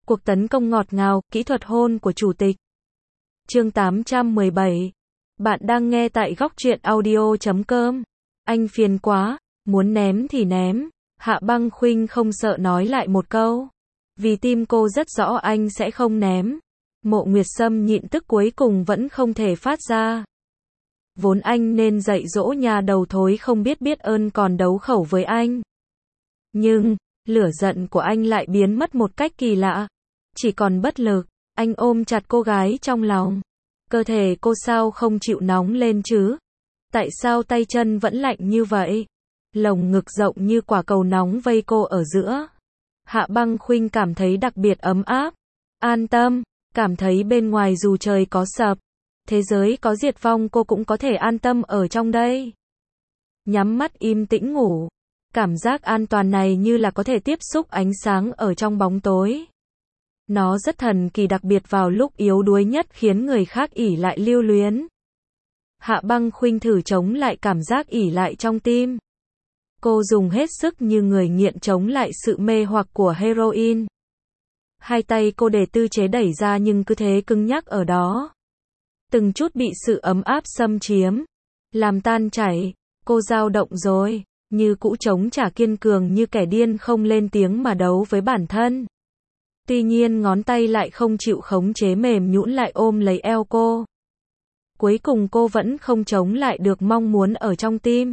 Cuộc tấn công ngọt ngào, kỹ thuật hôn của chủ tịch. Chương 817. Bạn đang nghe tại góc truyện audio.com. Anh phiền quá, muốn ném thì ném. Hạ Băng Khuynh không sợ nói lại một câu. Vì tim cô rất rõ anh sẽ không ném. Mộ Nguyệt Sâm nhịn tức cuối cùng vẫn không thể phát ra. Vốn anh nên dạy dỗ nhà đầu thối không biết biết ơn còn đấu khẩu với anh. Nhưng, lửa giận của anh lại biến mất một cách kỳ lạ. Chỉ còn bất lực, anh ôm chặt cô gái trong lòng. Cơ thể cô sao không chịu nóng lên chứ? Tại sao tay chân vẫn lạnh như vậy? Lồng ngực rộng như quả cầu nóng vây cô ở giữa. Hạ Băng Khuynh cảm thấy đặc biệt ấm áp, an tâm, cảm thấy bên ngoài dù trời có sập, thế giới có diệt vong cô cũng có thể an tâm ở trong đây. Nhắm mắt im tĩnh ngủ. Cảm giác an toàn này như là có thể tiếp xúc ánh sáng ở trong bóng tối. Nó rất thần kỳ, đặc biệt vào lúc yếu đuối nhất khiến người khác ỷ lại lưu luyến. Hạ Băng Khuynh thử chống lại cảm giác ỷ lại trong tim. Cô dùng hết sức như người nghiện chống lại sự mê hoặc của heroin. Hai tay cô để tư chế đẩy ra nhưng cứ thế cứng nhắc ở đó. Từng chút bị sự ấm áp xâm chiếm, làm tan chảy. Cô dao động rồi, như cũ chống trả kiên cường như kẻ điên không lên tiếng mà đấu với bản thân. Tuy nhiên ngón tay lại không chịu khống chế, mềm nhũn lại ôm lấy eo cô. Cuối cùng cô vẫn không chống lại được mong muốn ở trong tim.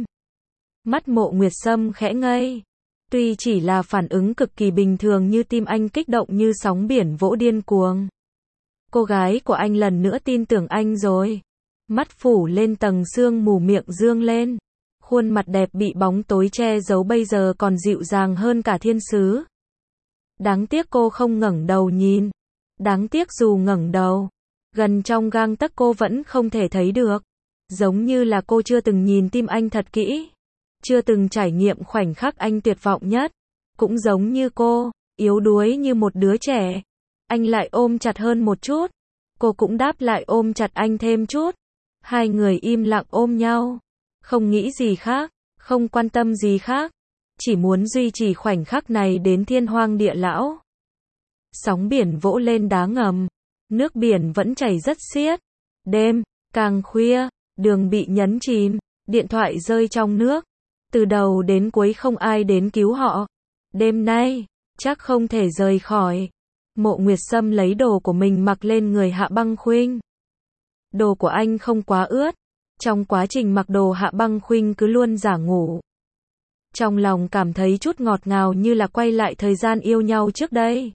Mắt Mộ Nguyệt Sâm khẽ ngây. Tuy chỉ là phản ứng cực kỳ bình thường như tim anh kích động như sóng biển vỗ điên cuồng. Cô gái của anh lần nữa tin tưởng anh rồi. Mắt phủ lên tầng sương mù, miệng dương lên. Khuôn mặt đẹp bị bóng tối che giấu bây giờ còn dịu dàng hơn cả thiên sứ. Đáng tiếc cô không ngẩng đầu nhìn. Đáng tiếc dù ngẩng đầu, gần trong gang tấc cô vẫn không thể thấy được. Giống như là cô chưa từng nhìn tim anh thật kỹ. Chưa từng trải nghiệm khoảnh khắc anh tuyệt vọng nhất. Cũng giống như cô, yếu đuối như một đứa trẻ. Anh lại ôm chặt hơn một chút. Cô cũng đáp lại ôm chặt anh thêm chút. Hai người im lặng ôm nhau. Không nghĩ gì khác, không quan tâm gì khác. Chỉ muốn duy trì khoảnh khắc này đến thiên hoang địa lão. Sóng biển vỗ lên đá ngầm. Nước biển vẫn chảy rất xiết. Đêm, càng khuya, đường bị nhấn chìm. Điện thoại rơi trong nước. Từ đầu đến cuối không ai đến cứu họ. Đêm nay, chắc không thể rời khỏi. Mộ Nguyệt Sâm lấy đồ của mình mặc lên người Hạ Băng Khuynh. Đồ của anh không quá ướt. Trong quá trình mặc đồ Hạ Băng Khuynh cứ luôn giả ngủ. Trong lòng cảm thấy chút ngọt ngào như là quay lại thời gian yêu nhau trước đây.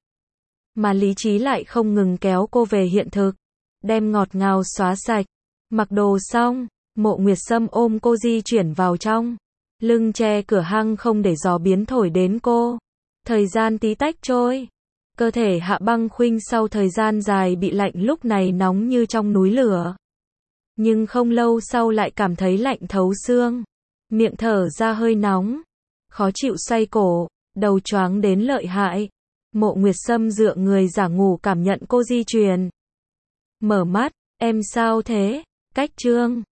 Mà lý trí lại không ngừng kéo cô về hiện thực. Đem ngọt ngào xóa sạch. Mặc đồ xong, Mộ Nguyệt Sâm ôm cô di chuyển vào trong. Lưng che cửa hang không để gió biến thổi đến cô. Thời gian tí tách trôi. Cơ thể Hạ Băng Khuynh sau thời gian dài bị lạnh lúc này nóng như trong núi lửa. Nhưng không lâu sau lại cảm thấy lạnh thấu xương. Miệng thở ra hơi nóng. Khó chịu xoay cổ. Đầu choáng đến lợi hại. Mộ Nguyệt Sâm dựa người giả ngủ cảm nhận cô di chuyển. Mở mắt, em sao thế? Cách chương